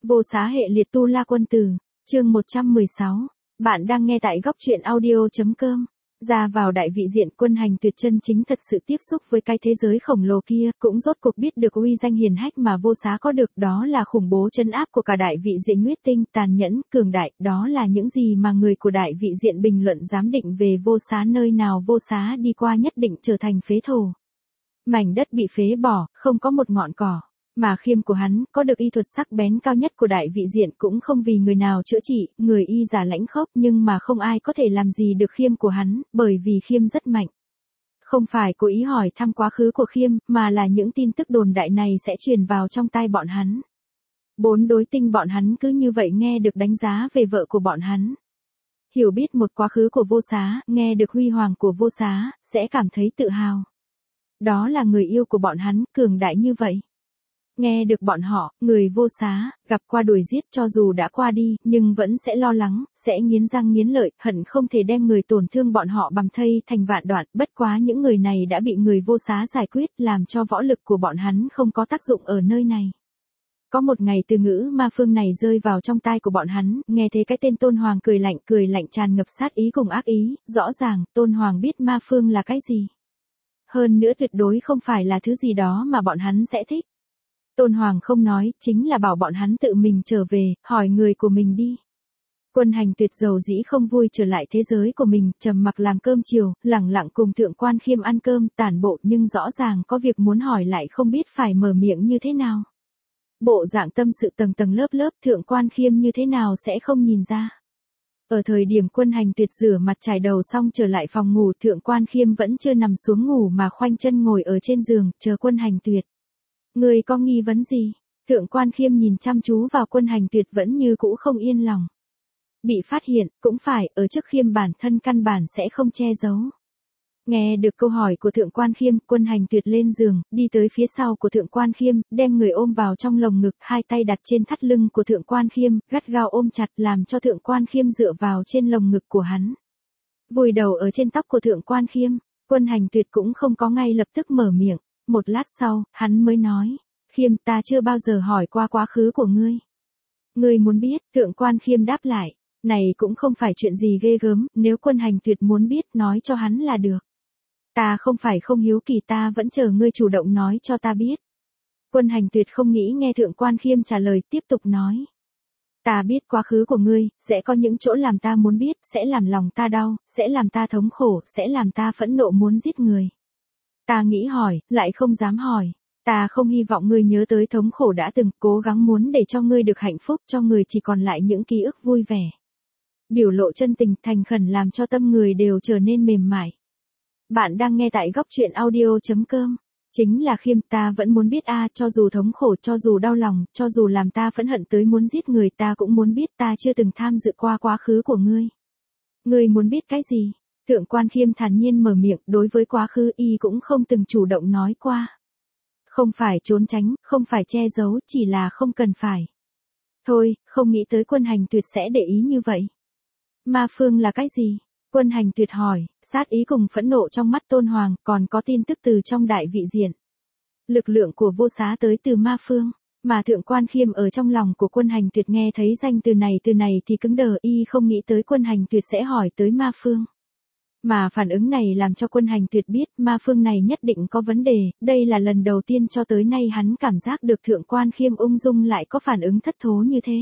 Vô Xá hệ liệt Tu La Quân Tử, chương 116. Bạn đang nghe tại góc truyện audio.com. Ra vào đại vị diện, Quân Hành Tuyệt chân chính thật sự tiếp xúc với cái thế giới khổng lồ kia, cũng rốt cuộc biết được uy danh hiển hách mà Vô Xá có được, đó là khủng bố trấn áp của cả đại vị diện huyết tinh, tàn nhẫn, cường đại, đó là những gì mà người của đại vị diện bình luận giám định về Vô Xá, nơi nào Vô Xá đi qua nhất định trở thành phế thổ. Mảnh đất bị phế bỏ, không có một ngọn cỏ. Mà khiêm của hắn, có được y thuật sắc bén cao nhất của đại vị diện, cũng không vì người nào chữa trị, người y giả lãnh khốc, nhưng mà không ai có thể làm gì được khiêm của hắn, bởi vì khiêm rất mạnh. Không phải cố ý hỏi thăm quá khứ của khiêm, mà là những tin tức đồn đại này sẽ truyền vào trong tai bọn hắn. Bốn đối tinh bọn hắn cứ như vậy nghe được đánh giá về vợ của bọn hắn. Hiểu biết một quá khứ của Vô Xá, nghe được huy hoàng của Vô Xá, sẽ cảm thấy tự hào. Đó là người yêu của bọn hắn, cường đại như vậy. Nghe được bọn họ, người Vô Xá, gặp qua đuổi giết, cho dù đã qua đi, nhưng vẫn sẽ lo lắng, sẽ nghiến răng nghiến lợi, hận không thể đem người tổn thương bọn họ bằm thây thành vạn đoạn, bất quá những người này đã bị người Vô Xá giải quyết, làm cho võ lực của bọn hắn không có tác dụng ở nơi này. Có một ngày từ ngữ ma phương này rơi vào trong tai của bọn hắn, nghe thấy cái tên Tôn Hoàng cười lạnh tràn ngập sát ý cùng ác ý, rõ ràng, Tôn Hoàng biết ma phương là cái gì. Hơn nữa tuyệt đối không phải là thứ gì đó mà bọn hắn sẽ thích. Tôn Hoàng không nói, chính là bảo bọn hắn tự mình trở về, hỏi người của mình đi. Quân Hành Tuyệt dầu dĩ không vui trở lại thế giới của mình, trầm mặc làm cơm chiều, lẳng lặng cùng Thượng Quan Khiêm ăn cơm, tản bộ, nhưng rõ ràng có việc muốn hỏi lại không biết phải mở miệng như thế nào. Bộ dạng tâm sự tầng tầng lớp lớp, Thượng Quan Khiêm như thế nào sẽ không nhìn ra. Ở thời điểm Quân Hành Tuyệt rửa mặt chải đầu xong trở lại phòng ngủ, Thượng Quan Khiêm vẫn chưa nằm xuống ngủ mà khoanh chân ngồi ở trên giường, chờ Quân Hành Tuyệt. Người có nghi vấn gì? Thượng Quan Khiêm nhìn chăm chú vào Quân Hành Tuyệt vẫn như cũ không yên lòng. Bị phát hiện, cũng phải, ở trước Khiêm bản thân căn bản sẽ không che giấu. Nghe được câu hỏi của Thượng Quan Khiêm, Quân Hành Tuyệt lên giường, đi tới phía sau của Thượng Quan Khiêm, đem người ôm vào trong lồng ngực, hai tay đặt trên thắt lưng của Thượng Quan Khiêm, gắt gao ôm chặt làm cho Thượng Quan Khiêm dựa vào trên lồng ngực của hắn. Vùi đầu ở trên tóc của Thượng Quan Khiêm, Quân Hành Tuyệt cũng không có ngay lập tức mở miệng. Một lát sau, hắn mới nói, Khiêm, ta chưa bao giờ hỏi qua quá khứ của ngươi. Ngươi muốn biết? Thượng Quan Khiêm đáp lại, này cũng không phải chuyện gì ghê gớm, nếu Quân Hành Tuyệt muốn biết nói cho hắn là được. Ta không phải không hiếu kỳ, ta vẫn chờ ngươi chủ động nói cho ta biết. Quân Hành Tuyệt không nghĩ nghe Thượng Quan Khiêm trả lời, tiếp tục nói. Ta biết quá khứ của ngươi, sẽ có những chỗ làm ta muốn biết, sẽ làm lòng ta đau, sẽ làm ta thống khổ, sẽ làm ta phẫn nộ muốn giết người. Ta nghĩ hỏi, lại không dám hỏi. Ta không hy vọng ngươi nhớ tới thống khổ đã từng, cố gắng muốn để cho ngươi được hạnh phúc, cho người chỉ còn lại những ký ức vui vẻ. Biểu lộ chân tình thành khẩn làm cho tâm người đều trở nên mềm mại. Bạn đang nghe tại góc truyện audio.com. Chính là Khiêm, ta vẫn muốn biết cho dù thống khổ, cho dù đau lòng, cho dù làm ta phẫn hận tới muốn giết người, ta cũng muốn biết, ta chưa từng tham dự qua quá khứ của ngươi. Ngươi muốn biết cái gì? Thượng Quan Khiêm thản nhiên mở miệng, đối với quá khứ y cũng không từng chủ động nói qua. Không phải trốn tránh, không phải che giấu, chỉ là không cần phải. Thôi, không nghĩ tới Quân Hành Tuyệt sẽ để ý như vậy. Ma phương là cái gì? Quân Hành Tuyệt hỏi, sát ý cùng phẫn nộ trong mắt Tôn Hoàng, còn có tin tức từ trong đại vị diện. Lực lượng của Vô Xá tới từ ma phương, mà Thượng Quan Khiêm ở trong lòng của Quân Hành Tuyệt nghe thấy danh từ này thì cứng đờ, y không nghĩ tới Quân Hành Tuyệt sẽ hỏi tới ma phương. Mà phản ứng này làm cho Quân Hành Tuyệt biết ma phương này nhất định có vấn đề, đây là lần đầu tiên cho tới nay hắn cảm giác được Thượng Quan Khiêm ung dung lại có phản ứng thất thố như thế.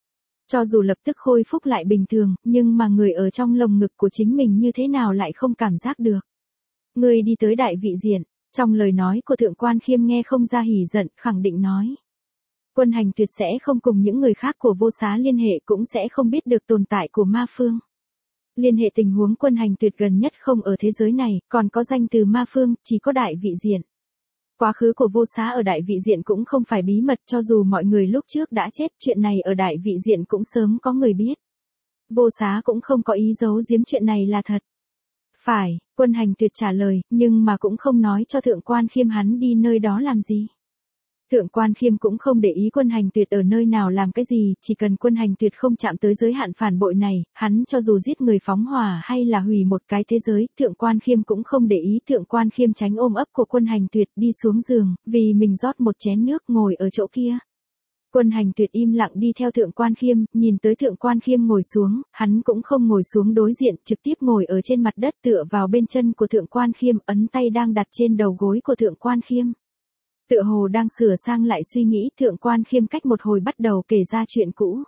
Cho dù lập tức khôi phục lại bình thường, nhưng mà người ở trong lồng ngực của chính mình như thế nào lại không cảm giác được. Người đi tới đại vị diện, trong lời nói của Thượng Quan Khiêm nghe không ra hỉ giận, khẳng định nói. Quân Hành Tuyệt sẽ không cùng những người khác của Vô Xá liên hệ, cũng sẽ không biết được tồn tại của ma phương. Liên hệ tình huống Quân Hành Tuyệt gần nhất không ở thế giới này, còn có danh từ ma phương, chỉ có đại vị diện. Quá khứ của Vô Xá ở đại vị diện cũng không phải bí mật, cho dù mọi người lúc trước đã chết, chuyện này ở đại vị diện cũng sớm có người biết. Vô Xá cũng không có ý giấu giếm chuyện này là thật. Phải, Quân Hành Tuyệt trả lời, nhưng mà cũng không nói cho Thượng Quan Khiêm hắn đi nơi đó làm gì. Thượng Quan Khiêm cũng không để ý Quân Hành Tuyệt ở nơi nào làm cái gì, chỉ cần Quân Hành Tuyệt không chạm tới giới hạn phản bội này, hắn cho dù giết người phóng hỏa hay là hủy một cái thế giới, Thượng Quan Khiêm cũng không để ý. Thượng Quan Khiêm tránh ôm ấp của Quân Hành Tuyệt đi xuống giường, vì mình rót một chén nước ngồi ở chỗ kia. Quân Hành Tuyệt im lặng đi theo Thượng Quan Khiêm, nhìn tới Thượng Quan Khiêm ngồi xuống, hắn cũng không ngồi xuống đối diện, trực tiếp ngồi ở trên mặt đất tựa vào bên chân của Thượng Quan Khiêm, ấn tay đang đặt trên đầu gối của Thượng Quan Khiêm. Tựa hồ đang sửa sang lại suy nghĩ, Thượng Quan Khiêm cách một hồi bắt đầu kể ra chuyện cũ.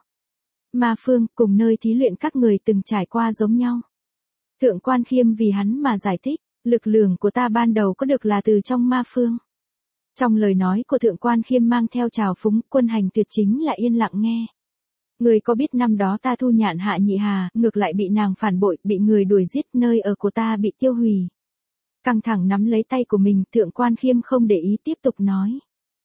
Ma Phương, cùng nơi thí luyện các người từng trải qua giống nhau. Thượng Quan Khiêm vì hắn mà giải thích, lực lượng của ta ban đầu có được là từ trong Ma Phương. Trong lời nói của Thượng Quan Khiêm mang theo trào phúng, Quân Hành Tuyệt chính là yên lặng nghe. Người có biết năm đó ta thu nhạn Hạ Nhị Hà, ngược lại bị nàng phản bội, bị người đuổi giết, nơi ở của ta bị tiêu hủy. Căng thẳng nắm lấy tay của mình, Thượng Quan Khiêm không để ý tiếp tục nói.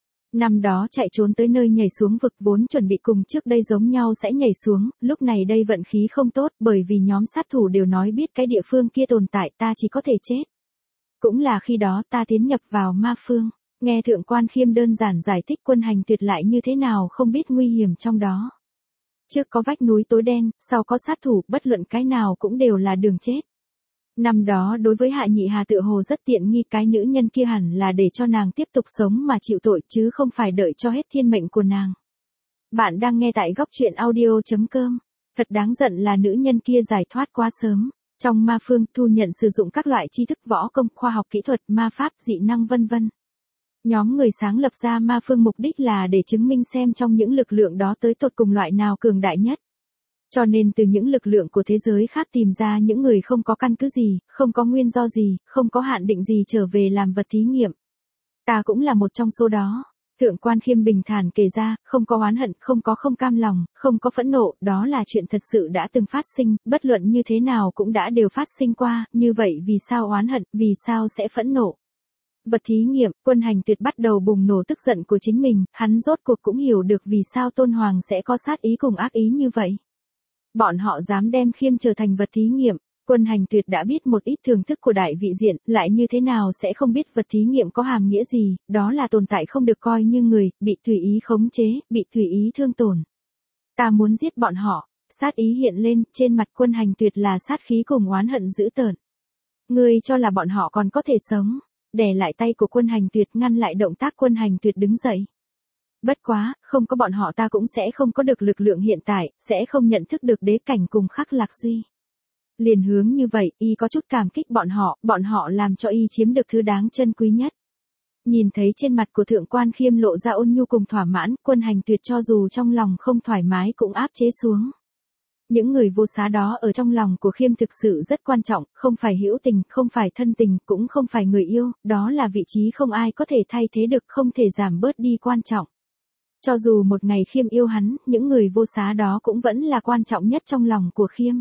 Năm đó chạy trốn tới nơi nhảy xuống vực vốn chuẩn bị cùng trước đây giống nhau sẽ nhảy xuống, lúc này đây vận khí không tốt bởi vì nhóm sát thủ đều nói biết cái địa phương kia tồn tại, ta chỉ có thể chết. Cũng là khi đó ta tiến nhập vào Ma Phương. Nghe Thượng Quan Khiêm đơn giản giải thích Quân Hành Tuyệt lại như thế nào không biết nguy hiểm trong đó. Trước có vách núi tối đen, sau có sát thủ, bất luận cái nào cũng đều là đường chết. Năm đó đối với Hạ Nhị Hà tựa hồ rất tiện nghi, cái nữ nhân kia hẳn là để cho nàng tiếp tục sống mà chịu tội chứ không phải đợi cho hết thiên mệnh của nàng. Bạn đang nghe tại góc truyện audio.com. Thật đáng giận là nữ nhân kia giải thoát quá sớm. Trong Ma Phương thu nhận sử dụng các loại tri thức võ công, khoa học kỹ thuật, ma pháp, dị năng vân vân. Nhóm người sáng lập ra Ma Phương mục đích là để chứng minh xem trong những lực lượng đó tới tột cùng loại nào cường đại nhất. Cho nên từ những lực lượng của thế giới khác tìm ra những người không có căn cứ gì, không có nguyên do gì, không có hạn định gì trở về làm vật thí nghiệm. Ta cũng là một trong số đó. Thượng Quan Khiêm bình thản kể ra, không có oán hận, không có không cam lòng, không có phẫn nộ, đó là chuyện thật sự đã từng phát sinh, bất luận như thế nào cũng đã đều phát sinh qua, như vậy vì sao oán hận, vì sao sẽ phẫn nộ. Vật thí nghiệm, Quân Hành Tuyệt bắt đầu bùng nổ tức giận của chính mình, hắn rốt cuộc cũng hiểu được vì sao Tôn Hoàng sẽ có sát ý cùng ác ý như vậy. Bọn họ dám đem Khiêm trở thành vật thí nghiệm, Quân Hành Tuyệt đã biết một ít thưởng thức của đại vị diện, lại như thế nào sẽ không biết vật thí nghiệm có hàm nghĩa gì, đó là tồn tại không được coi như người, bị tùy ý khống chế, bị tùy ý thương tổn. Ta muốn giết bọn họ, sát ý hiện lên, trên mặt Quân Hành Tuyệt là sát khí cùng oán hận dữ tợn. Ngươi cho là bọn họ còn có thể sống, đè lại tay của Quân Hành Tuyệt ngăn lại động tác Quân Hành Tuyệt đứng dậy. Bất quá, không có bọn họ ta cũng sẽ không có được lực lượng hiện tại, sẽ không nhận thức được đế cảnh cùng Khắc Lạc Duy. Liền hướng như vậy, y có chút cảm kích bọn họ làm cho y chiếm được thứ đáng trân quý nhất. Nhìn thấy trên mặt của Thượng Quan Khiêm lộ ra ôn nhu cùng thỏa mãn, Quân Hành Tuyệt cho dù trong lòng không thoải mái cũng áp chế xuống. Những người vô giá đó ở trong lòng của Khiêm thực sự rất quan trọng, không phải hữu tình, không phải thân tình, cũng không phải người yêu, đó là vị trí không ai có thể thay thế được, không thể giảm bớt đi quan trọng. Cho dù một ngày Khiêm yêu hắn, những người vô giá đó cũng vẫn là quan trọng nhất trong lòng của Khiêm.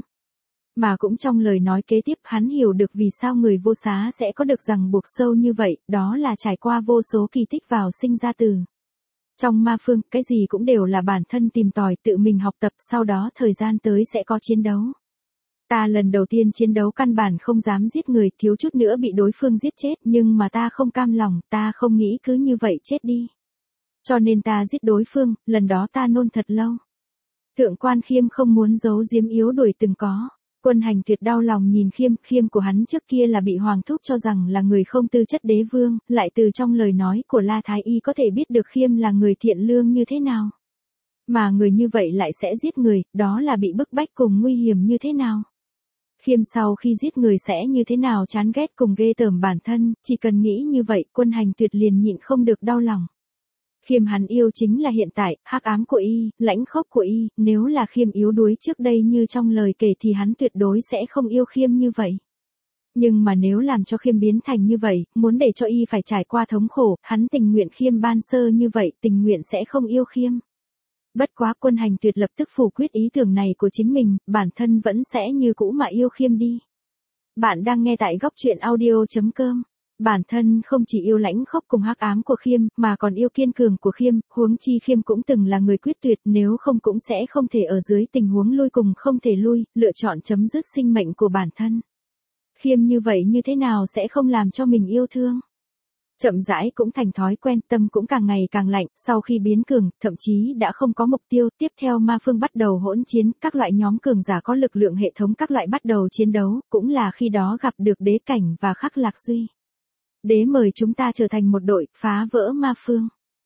Mà cũng trong lời nói kế tiếp hắn hiểu được vì sao người vô giá sẽ có được ràng buộc sâu như vậy, đó là trải qua vô số kỳ tích vào sinh ra từ. Trong Ma Phương, cái gì cũng đều là bản thân tìm tòi, tự mình học tập, sau đó thời gian tới sẽ có chiến đấu. Ta lần đầu tiên chiến đấu căn bản không dám giết người, thiếu chút nữa bị đối phương giết chết, nhưng mà ta không cam lòng, ta không nghĩ cứ như vậy chết đi. Cho nên ta giết đối phương, lần đó ta nôn thật lâu. Thượng Quan Khiêm không muốn giấu giếm yếu đuổi từng có. Quân Hành Tuyệt đau lòng nhìn Khiêm của hắn trước kia là bị Hoàng Thúc cho rằng là người không tư chất đế vương, lại từ trong lời nói của La Thái Y có thể biết được Khiêm là người thiện lương như thế nào. Mà người như vậy lại sẽ giết người, đó là bị bức bách cùng nguy hiểm như thế nào. Khiêm sau khi giết người sẽ như thế nào chán ghét cùng ghê tởm bản thân, chỉ cần nghĩ như vậy Quân Hành Tuyệt liền nhịn không được đau lòng. Khiêm hắn yêu chính là hiện tại, hắc ám của y, lãnh khốc của y, nếu là Khiêm yếu đuối trước đây như trong lời kể thì hắn tuyệt đối sẽ không yêu Khiêm như vậy. Nhưng mà nếu làm cho Khiêm biến thành như vậy, muốn để cho y phải trải qua thống khổ, hắn tình nguyện Khiêm ban sơ như vậy, tình nguyện sẽ không yêu Khiêm. Bất quá Quân Hành Tuyệt lập tức phủ quyết ý tưởng này của chính mình, bản thân vẫn sẽ như cũ mà yêu Khiêm đi. Bạn đang nghe tại góc truyện audio.com. Bản thân không chỉ yêu lãnh khốc cùng hắc ám của Khiêm, mà còn yêu kiên cường của Khiêm, huống chi Khiêm cũng từng là người quyết tuyệt, nếu không cũng sẽ không thể ở dưới tình huống lui cùng không thể lui, lựa chọn chấm dứt sinh mệnh của bản thân. Khiêm như vậy như thế nào sẽ không làm cho mình yêu thương? Chậm rãi cũng thành thói quen, tâm cũng càng ngày càng lạnh, sau khi biến cường, thậm chí đã không có mục tiêu, tiếp theo Ma Phương bắt đầu hỗn chiến, các loại nhóm cường giả có lực lượng hệ thống các loại bắt đầu chiến đấu, cũng là khi đó gặp được đế cảnh và Khắc Lạc Duy. Đế mời chúng ta trở thành một đội, phá vỡ Ma Phương.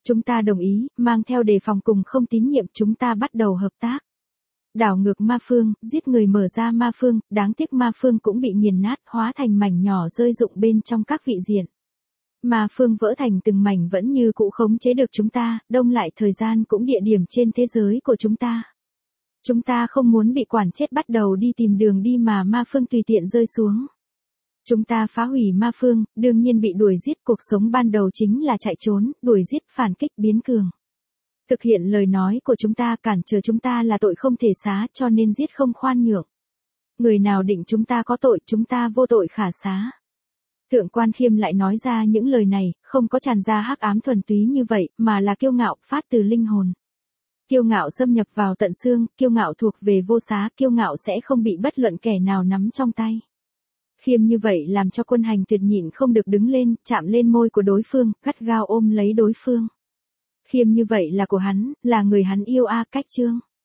Chúng ta đồng ý, mang theo đề phòng cùng không tín nhiệm chúng ta bắt đầu hợp tác. Đảo ngược ma phương, giết người mở ra ma phương, đáng tiếc ma phương cũng bị nghiền nát hóa thành mảnh nhỏ rơi rụng bên trong các vị diện. Ma phương vỡ thành từng mảnh vẫn như cũ khống chế được chúng ta, đông lại thời gian cũng địa điểm trên thế giới của chúng ta. Chúng ta không muốn bị quản chết bắt đầu đi tìm đường đi mà ma phương tùy tiện rơi xuống. Chúng ta phá hủy ma phương, đương nhiên bị đuổi giết, cuộc sống ban đầu chính là chạy trốn, đuổi giết, phản kích, biến cường. Thực hiện lời nói của chúng ta, cản trở chúng ta là tội không thể xá, cho nên giết không khoan nhượng. Người nào định chúng ta có tội, chúng ta vô tội khả xá. Thượng Quan Khiêm lại nói ra những lời này, không có tràn ra hắc ám thuần túy như vậy, mà là kiêu ngạo, phát từ linh hồn. Kiêu ngạo xâm nhập vào tận xương, kiêu ngạo thuộc về vô xá, kiêu ngạo sẽ không bị bất luận kẻ nào nắm trong tay. Khiêm như vậy làm cho Quân Hành Tuyệt nhịn không được đứng lên, chạm lên môi của đối phương, gắt gao ôm lấy đối phương. Khiêm như vậy là của hắn, là người hắn yêu a, cách chương.